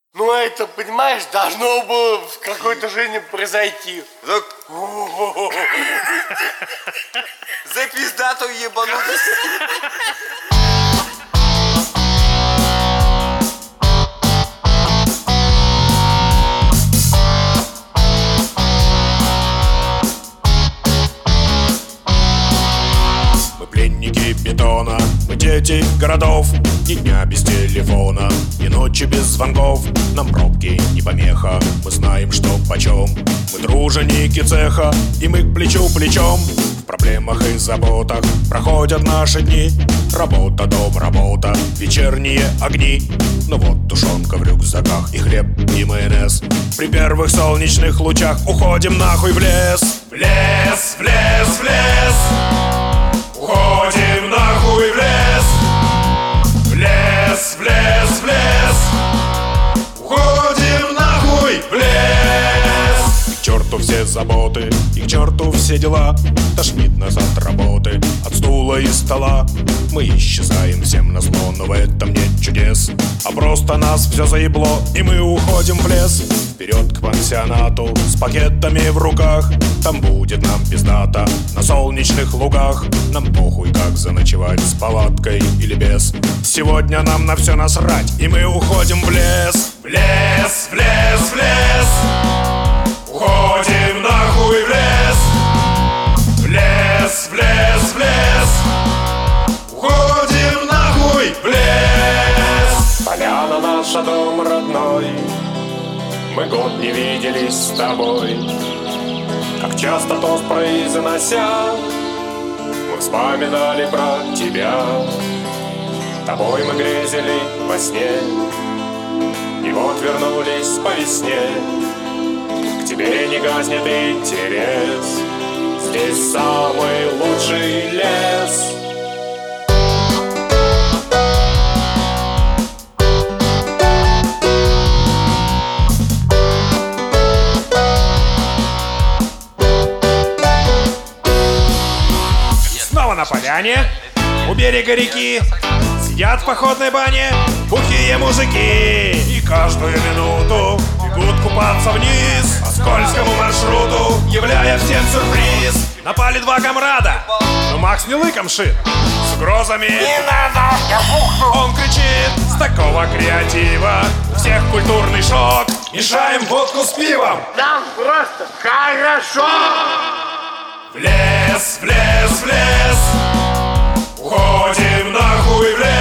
Ну это, понимаешь, должно было в какой-то жизни произойти. Так... За пиздатую ебанутость. Мы пленники бетона, мы дети городов. Ни дня без телефона, ни ночи без звонков. Нам пробки не помеха, мы знаем, что почем. Мы труженики цеха, и мы плечу плечом. В проблемах и заботах проходят наши дни. Работа, дом, работа, вечерние огни. Ну вот тушенка в рюкзаках и хлеб, и майонез. При первых солнечных лучах уходим нахуй в лес. В лес, в лес, в лес. Уходим нахуй в лес. В лес, в лес, в лес. Уходим нахуй в лес. И к черту все заботы, и к черту все дела. Тошнит нас от работы, от стула и стола. Мы исчезаем всем назло, но в этом нет чудес. А просто нас все заебло, и мы уходим в лес. Вперед к пансионату с пакетами в руках. Там будет нам пиздата на солнечных лугах. Нам похуй, как заночевать, с палаткой или без. Сегодня нам на все насрать, и мы уходим в лес. В лес, в лес, в лес. Уходим нахуй в лес. В лес, в лес, в лес. Уходим нахуй в лес. Поляна наша, дом родной. Мы год не виделись с тобой. Как часто тост произнося, мы вспоминали про тебя. Тобой мы грезили во сне, и вот вернулись по весне. К тебе не гаснет интерес, здесь самый лучший лес. Снова на поляне, у берега реки, сидят в походной бане бухие мужики. И каждую минуту бегут купаться вниз по скользкому маршруту, являя всем сюрприз. Напали два комрада, но Макс не лыком шит, с угрозами «Не надо, я бухну!» Он кричит: с такого креатива у всех культурный шок. Мешаем водку с пивом, Нам просто хорошо. в лес, в лес, в лес. Уходим нахуй в лес.